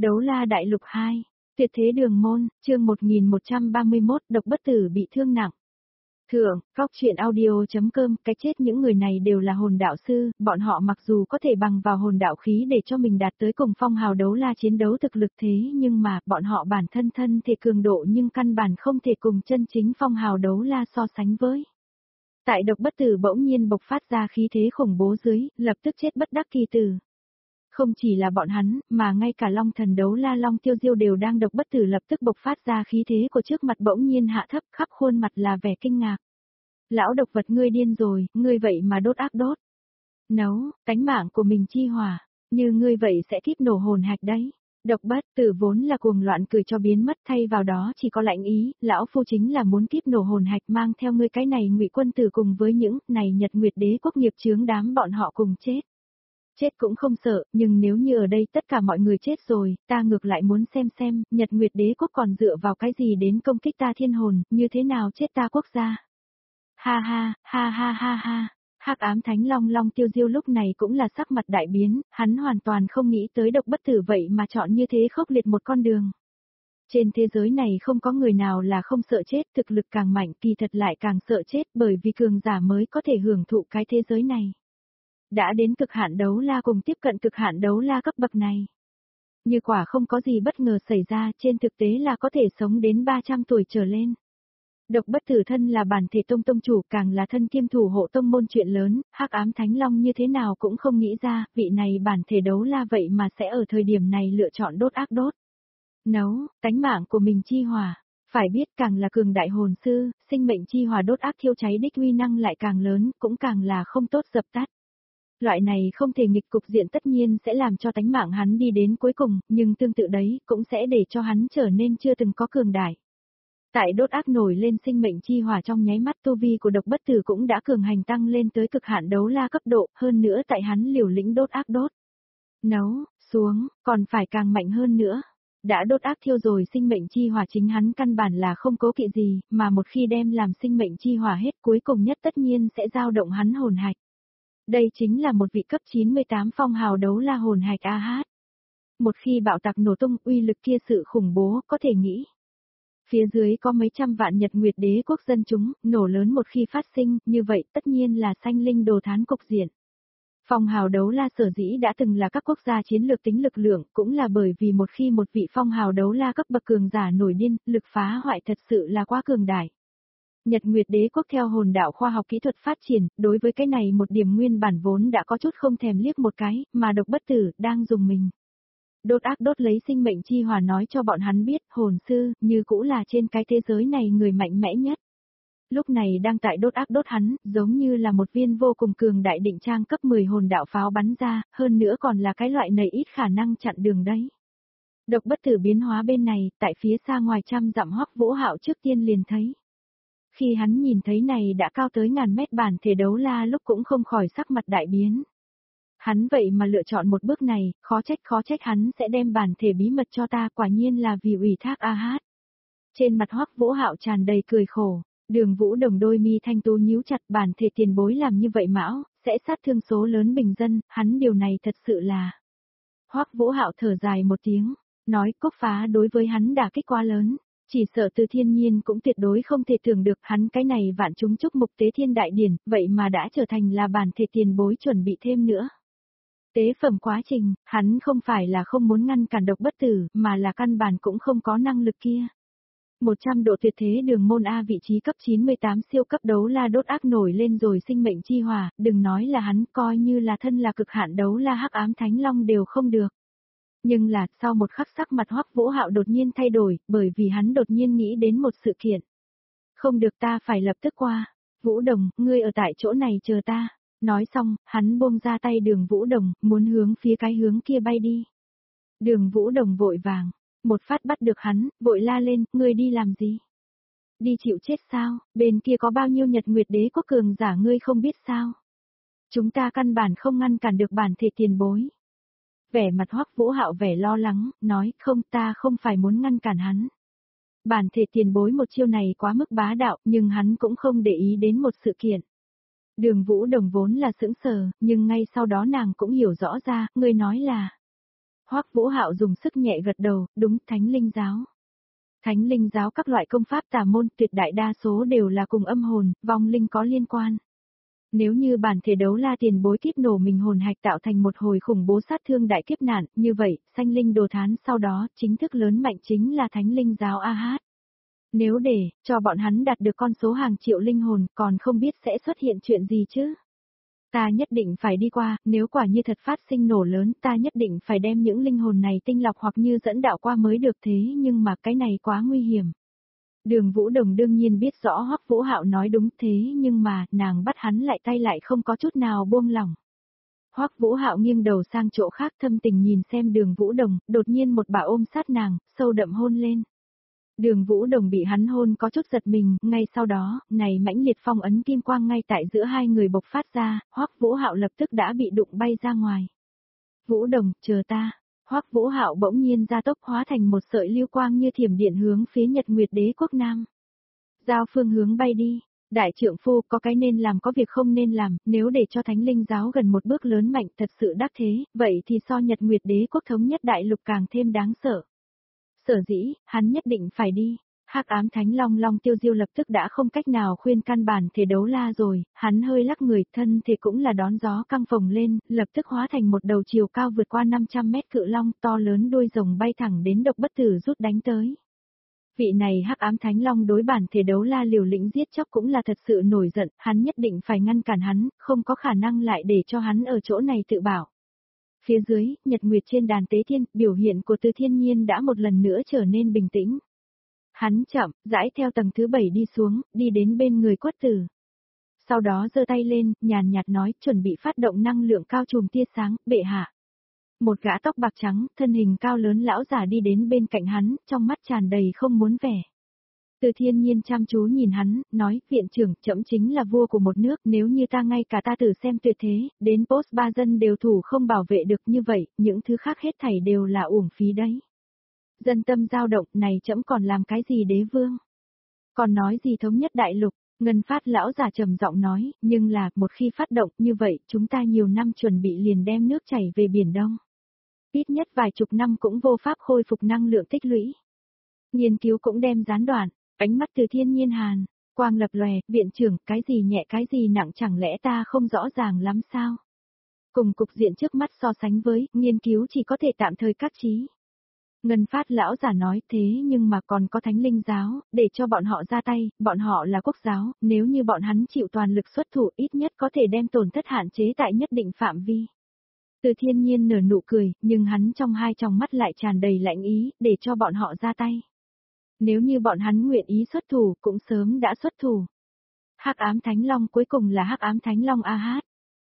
Đấu La Đại Lục 2, Tuyệt Thế Đường Môn, chương 1131, độc bất tử bị thương nặng. Thượng, Cóc.audio.com, cái chết những người này đều là hồn đạo sư, bọn họ mặc dù có thể bằng vào hồn đạo khí để cho mình đạt tới cùng phong hào đấu la chiến đấu thực lực thế nhưng mà bọn họ bản thân thân thể cường độ nhưng căn bản không thể cùng chân chính phong hào đấu la so sánh với. Tại độc bất tử bỗng nhiên bộc phát ra khí thế khủng bố dưới, lập tức chết bất đắc kỳ tử. Không chỉ là bọn hắn, mà ngay cả Long Thần đấu la Long Tiêu Diêu đều đang độc bất tử lập tức bộc phát ra khí thế của trước mặt bỗng nhiên hạ thấp, khắp khuôn mặt là vẻ kinh ngạc. Lão độc vật, ngươi điên rồi, ngươi vậy mà đốt ác đốt. Nấu, tánh mạng của mình chi hỏa, như ngươi vậy sẽ kíp nổ hồn hạch đấy. Độc bất tử vốn là cuồng loạn cười cho biến mất, thay vào đó chỉ có lạnh ý, lão phu chính là muốn kíp nổ hồn hạch mang theo ngươi cái này Ngụy Quân Tử cùng với những này Nhật Nguyệt Đế quốc nghiệp chướng đám bọn họ cùng chết. Chết cũng không sợ, nhưng nếu như ở đây tất cả mọi người chết rồi, ta ngược lại muốn xem, Nhật Nguyệt Đế quốc còn dựa vào cái gì đến công kích ta thiên hồn, như thế nào chết ta quốc gia. Ha ha, ha ha ha ha. Hắc ám thánh long Long Tiêu Diêu lúc này cũng là sắc mặt đại biến, hắn hoàn toàn không nghĩ tới độc bất tử vậy mà chọn như thế khốc liệt một con đường. Trên thế giới này không có người nào là không sợ chết, thực lực càng mạnh kỳ thật lại càng sợ chết bởi vì cường giả mới có thể hưởng thụ cái thế giới này. Đã đến cực hạn đấu la cùng tiếp cận cực hạn đấu la cấp bậc này. Như quả không có gì bất ngờ xảy ra, trên thực tế là có thể sống đến 300 tuổi trở lên. Độc bất tử thân là bản thể tông chủ, càng là thân kiêm thủ hộ tông môn chuyện lớn, Hắc ám thánh long như thế nào cũng không nghĩ ra, vị này bản thể đấu la vậy mà sẽ ở thời điểm này lựa chọn đốt ác đốt. Nấu, tánh mạng của mình chi hỏa. Phải biết càng là cường đại hồn sư, sinh mệnh chi hỏa đốt ác thiêu cháy đích uy năng lại càng lớn, cũng càng là không tốt dập tắt. Loại này không thể nghịch cục diện tất nhiên sẽ làm cho tánh mạng hắn đi đến cuối cùng, nhưng tương tự đấy cũng sẽ để cho hắn trở nên chưa từng có cường đại. Tại đốt ác nổi lên sinh mệnh chi hỏa trong nháy mắt, tu vi của độc bất tử cũng đã cường hành tăng lên tới cực hạn đấu la cấp độ, hơn nữa tại hắn liều lĩnh đốt ác đốt. Nấu, xuống, còn phải càng mạnh hơn nữa. Đã đốt ác thiêu rồi sinh mệnh chi hỏa chính hắn căn bản là không cố kỵ gì, mà một khi đem làm sinh mệnh chi hỏa hết cuối cùng nhất tất nhiên sẽ dao động hắn hồn hạch. Đây chính là một vị cấp 98 phong hào đấu la hồn hạch AH. Một khi bạo tạc nổ tung uy lực kia sự khủng bố có thể nghĩ. Phía dưới có mấy trăm vạn Nhật Nguyệt Đế quốc dân chúng, nổ lớn một khi phát sinh, như vậy tất nhiên là sanh linh đồ thán cục diện. Phong hào đấu la sở dĩ đã từng là các quốc gia chiến lược tính lực lượng, cũng là bởi vì một khi một vị phong hào đấu la cấp bậc cường giả nổi điên, lực phá hoại thật sự là quá cường đại. Nhật Nguyệt Đế quốc theo hồn đạo khoa học kỹ thuật phát triển, đối với cái này một điểm nguyên bản vốn đã có chút không thèm liếc một cái, mà độc bất tử đang dùng mình. Đốt ác đốt lấy sinh mệnh chi hỏa nói cho bọn hắn biết, hồn sư, như cũ là trên cái thế giới này người mạnh mẽ nhất. Lúc này đang tại đốt ác đốt hắn, giống như là một viên vô cùng cường đại định trang cấp 10 hồn đạo pháo bắn ra, hơn nữa còn là cái loại này ít khả năng chặn đường đấy. Độc bất tử biến hóa bên này, tại phía xa ngoài trăm dặm Hoắc Vũ Hạo trước tiên liền thấy. Khi hắn nhìn thấy này đã cao tới ngàn mét bản thể đấu la lúc cũng không khỏi sắc mặt đại biến. Hắn vậy mà lựa chọn một bước này, khó trách hắn sẽ đem bản thể bí mật cho ta, quả nhiên là vì ủy thác AH. Trên mặt Hoắc Vũ Hạo tràn đầy cười khổ, Đường Vũ Đồng đôi mi thanh tú nhíu chặt, bản thể tiền bối làm như vậy mão, sẽ sát thương số lớn bình dân, hắn điều này thật sự là. Hoắc Vũ Hạo thở dài một tiếng, nói Cốc Phá đối với hắn đả kích quá lớn. Chỉ sợ Từ Thiên Nhiên cũng tuyệt đối không thể tưởng được hắn cái này vạn chúng chúc mục tế thiên đại điển, vậy mà đã trở thành là bản thể tiền bối chuẩn bị thêm nữa. Tế phẩm quá trình, hắn không phải là không muốn ngăn cản độc bất tử, mà là căn bản cũng không có năng lực kia. 100 độ tuyệt thế đường môn A vị trí cấp 98 siêu cấp đấu la đốt ác nổi lên rồi sinh mệnh chi hỏa, đừng nói là hắn, coi như là thân là cực hạn đấu la Hắc ám thánh long đều không được. Nhưng là, sau một khắc sắc mặt Hoắc Vũ Hạo đột nhiên thay đổi, bởi vì hắn đột nhiên nghĩ đến một sự kiện. Không được, ta phải lập tức qua. Vũ Đồng, ngươi ở tại chỗ này chờ ta. Nói xong, hắn buông ra tay Đường Vũ Đồng, muốn hướng phía cái hướng kia bay đi. Đường Vũ Đồng vội vàng, một phát bắt được hắn, vội la lên, ngươi đi làm gì? Đi chịu chết sao, bên kia có bao nhiêu Nhật Nguyệt Đế quốc cường giả ngươi không biết sao? Chúng ta căn bản không ngăn cản được bản thể tiền bối. Vẻ mặt Hoắc Vũ Hạo vẻ lo lắng, nói, không, ta không phải muốn ngăn cản hắn. Bản thể tiền bối một chiêu này quá mức bá đạo, nhưng hắn cũng không để ý đến một sự kiện. Đường Vũ Đồng vốn là sững sờ, nhưng ngay sau đó nàng cũng hiểu rõ ra, ngươi nói là. Hoắc Vũ Hạo dùng sức nhẹ gật đầu, đúng, Thánh Linh giáo. Thánh Linh giáo các loại công pháp tà môn tuyệt đại đa số đều là cùng âm hồn, vong linh có liên quan. Nếu như bản thể đấu la tiền bối kiếp nổ mình hồn hạch tạo thành một hồi khủng bố sát thương đại kiếp nạn, như vậy, sanh linh đồ thán sau đó, chính thức lớn mạnh chính là Thánh Linh giáo AH. Nếu để, cho bọn hắn đạt được con số hàng triệu linh hồn, còn không biết sẽ xuất hiện chuyện gì chứ. Ta nhất định phải đi qua, nếu quả như thật phát sinh nổ lớn, ta nhất định phải đem những linh hồn này tinh lọc hoặc như dẫn đạo qua mới được thế nhưng mà cái này quá nguy hiểm. Đường Vũ Đồng đương nhiên biết rõ Hoắc Vũ Hạo nói đúng thế nhưng mà, nàng bắt hắn lại tay lại không có chút nào buông lỏng. Hoắc Vũ Hạo nghiêng đầu sang chỗ khác thâm tình nhìn xem Đường Vũ Đồng, đột nhiên một bà ôm sát nàng, sâu đậm hôn lên. Đường Vũ Đồng bị hắn hôn có chút giật mình, ngay sau đó, này mãnh liệt phong ấn kim quang ngay tại giữa hai người bộc phát ra, Hoắc Vũ Hạo lập tức đã bị đụng bay ra ngoài. Vũ Đồng, chờ ta. Hoắc Vũ Hạo bỗng nhiên ra tốc hóa thành một sợi lưu quang như thiểm điện hướng phía Nhật Nguyệt Đế quốc Nam. Giao phương hướng bay đi. Đại trượng phu có cái nên làm có việc không nên làm, nếu để cho Thánh Linh giáo gần một bước lớn mạnh thật sự đắc thế, vậy thì so Nhật Nguyệt Đế quốc thống nhất đại lục càng thêm đáng sợ. Sở dĩ, hắn nhất định phải đi. Hắc ám Thánh Long Long Tiêu Diêu lập tức đã không cách nào khuyên căn bản thể đấu la rồi, hắn hơi lắc người, thân thể cũng là đón gió căng phồng lên, lập tức hóa thành một đầu chiều cao vượt qua 500 mét cự long to lớn đuôi rồng bay thẳng đến Độc Bất Tử rút đánh tới. Vị này Hắc ám Thánh Long đối bản thể đấu la liều lĩnh giết chóc cũng là thật sự nổi giận, hắn nhất định phải ngăn cản hắn, không có khả năng lại để cho hắn ở chỗ này tự bảo. Phía dưới, Nhật Nguyệt trên đàn tế thiên, biểu hiện của Từ Thiên Nhiên đã một lần nữa trở nên bình tĩnh. Hắn chậm, rãi theo tầng thứ 7 đi xuống, đi đến bên người Quất Tử. Sau đó giơ tay lên, nhàn nhạt nói, chuẩn bị phát động năng lượng cao trùm tia sáng, bệ hạ. Một gã tóc bạc trắng, thân hình cao lớn lão giả đi đến bên cạnh hắn, trong mắt tràn đầy không muốn vẻ. Từ Thiên Nhiên chăm chú nhìn hắn, nói, viện trưởng, trẫm chính là vua của một nước, nếu như ta ngay cả ta tử xem tuyệt thế, đến post ba dân đều thủ không bảo vệ được như vậy, những thứ khác hết thảy đều là uổng phí đấy. Dân tâm dao động, này trẫm còn làm cái gì đế vương? Còn nói gì thống nhất đại lục? Ngân Phát lão giả trầm giọng nói, nhưng là, một khi phát động như vậy, chúng ta nhiều năm chuẩn bị liền đem nước chảy về Biển Đông. Ít nhất vài chục năm cũng vô pháp khôi phục năng lượng tích lũy. Nghiên cứu cũng đem gián đoạn, ánh mắt Từ Thiên Nhiên hàn, quang lập lòe, viện trưởng, cái gì nhẹ cái gì nặng chẳng lẽ ta không rõ ràng lắm sao? Cùng cục diện trước mắt so sánh với, nghiên cứu chỉ có thể tạm thời cắt trí. Ngân Phát lão giả nói thế nhưng mà còn có Thánh Linh giáo, để cho bọn họ ra tay, bọn họ là quốc giáo, nếu như bọn hắn chịu toàn lực xuất thủ ít nhất có thể đem tổn thất hạn chế tại nhất định phạm vi. Từ Thiên Nhiên nở nụ cười, nhưng hắn trong hai tròng mắt lại tràn đầy lạnh ý, để cho bọn họ ra tay. Nếu như bọn hắn nguyện ý xuất thủ, cũng sớm đã xuất thủ. Hắc ám Thánh Long cuối cùng là Hắc ám Thánh Long AH.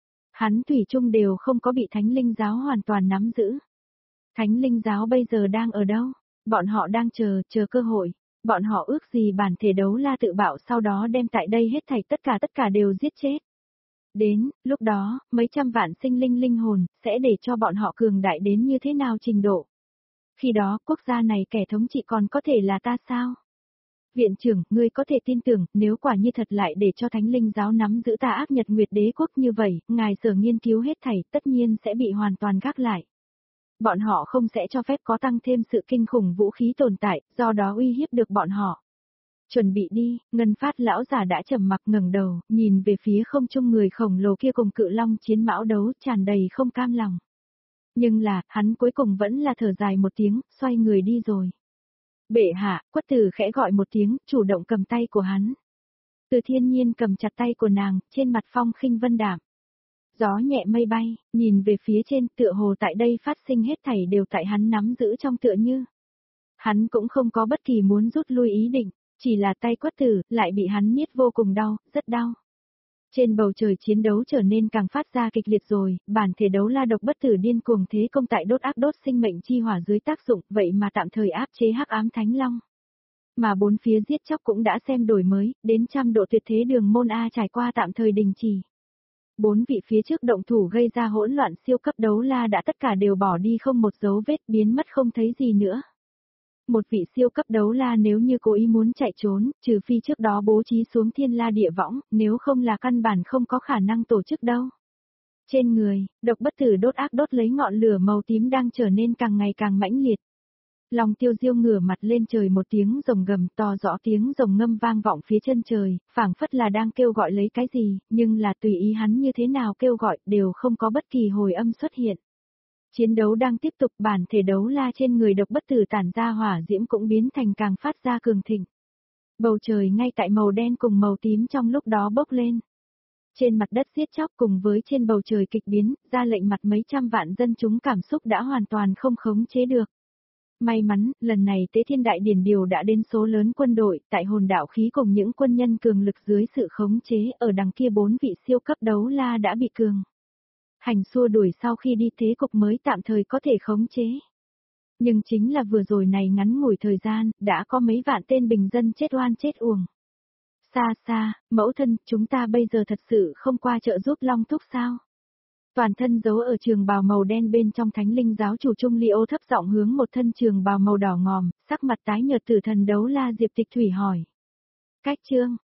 Hắn thủy chung đều không có bị Thánh Linh giáo hoàn toàn nắm giữ. Thánh Linh giáo bây giờ đang ở đâu? Bọn họ đang chờ cơ hội. Bọn họ ước gì bản thể đấu la tự bạo sau đó đem tại đây hết thảy tất cả đều giết chết. Đến, lúc đó, mấy trăm vạn sinh linh linh hồn, sẽ để cho bọn họ cường đại đến như thế nào trình độ. Khi đó, quốc gia này kẻ thống trị còn có thể là ta sao? Viện trưởng, ngươi có thể tin tưởng, nếu quả như thật lại để cho Thánh Linh giáo nắm giữ tà ác Nhật Nguyệt Đế quốc như vậy, ngài sở nghiên cứu hết thảy tất nhiên sẽ bị hoàn toàn gác lại. Bọn họ không sẽ cho phép có tăng thêm sự kinh khủng vũ khí tồn tại, do đó uy hiếp được bọn họ. Chuẩn bị đi, Ngân Phát lão giả đã trầm mặc ngẩng đầu, nhìn về phía không trung người khổng lồ kia cùng cự long chiến mão đấu tràn đầy không cam lòng. Nhưng là, hắn cuối cùng vẫn là thở dài một tiếng, xoay người đi rồi. Bệ hạ, Quất Tử khẽ gọi một tiếng, chủ động cầm tay của hắn. Từ Thiên Nhiên cầm chặt tay của nàng, trên mặt phong khinh vân đạm. Gió nhẹ mây bay, nhìn về phía trên tựa hồ tại đây phát sinh hết thảy đều tại hắn nắm giữ trong tựa như. Hắn cũng không có bất kỳ muốn rút lui ý định, chỉ là tay Quất Tử lại bị hắn niết vô cùng đau, rất đau. Trên bầu trời chiến đấu trở nên càng phát ra kịch liệt rồi, bản thể đấu la Độc Bất Tử điên cuồng thế công tại đốt ác đốt sinh mệnh chi hỏa dưới tác dụng, vậy mà tạm thời áp chế Hắc ám Thánh Long. Mà bốn phía giết chóc cũng đã xem đổi mới, đến trăm độ tuyệt thế đường môn A trải qua tạm thời đình chỉ. Bốn vị phía trước động thủ gây ra hỗn loạn siêu cấp đấu la đã tất cả đều bỏ đi không một dấu vết, biến mất không thấy gì nữa. Một vị siêu cấp đấu la nếu như cố ý muốn chạy trốn, trừ phi trước đó bố trí xuống thiên la địa võng, nếu không là căn bản không có khả năng tổ chức đâu. Trên người, độc bất tử đốt ác đốt lấy ngọn lửa màu tím đang trở nên càng ngày càng mãnh liệt. Long Tiêu Diêu ngửa mặt lên trời một tiếng rồng gầm to rõ tiếng rồng ngâm vang vọng phía chân trời, phảng phất là đang kêu gọi lấy cái gì, nhưng là tùy ý hắn như thế nào kêu gọi đều không có bất kỳ hồi âm xuất hiện. Chiến đấu đang tiếp tục, bản thể đấu la trên người độc bất tử tản ra hỏa diễm cũng biến thành càng phát ra cường thịnh. Bầu trời ngay tại màu đen cùng màu tím trong lúc đó bốc lên. Trên mặt đất giết chóc cùng với trên bầu trời kịch biến, ra lệnh mặt mấy trăm vạn dân chúng cảm xúc đã hoàn toàn không khống chế được. May mắn, lần này Tế Thiên Đại Điển Điều đã đến số lớn quân đội, tại hồn đạo khí cùng những quân nhân cường lực dưới sự khống chế ở đằng kia 4 vị siêu cấp đấu la đã bị cường hành xua đuổi sau khi đi thế cục mới tạm thời có thể khống chế. Nhưng chính là vừa rồi này ngắn ngủi thời gian, đã có mấy vạn tên bình dân chết oan chết uổng. Xa xa, mẫu thân, chúng ta bây giờ thật sự không qua trợ giúp Long Thúc sao? Toàn thân giấu ở trường bào màu đen bên trong thánh linh giáo chủ Trung Ly Ô thấp giọng hướng một thân trường bào màu đỏ ngòm, sắc mặt tái nhợt tử thần đấu la Diệp Tịch Thủy hỏi. Cách chương,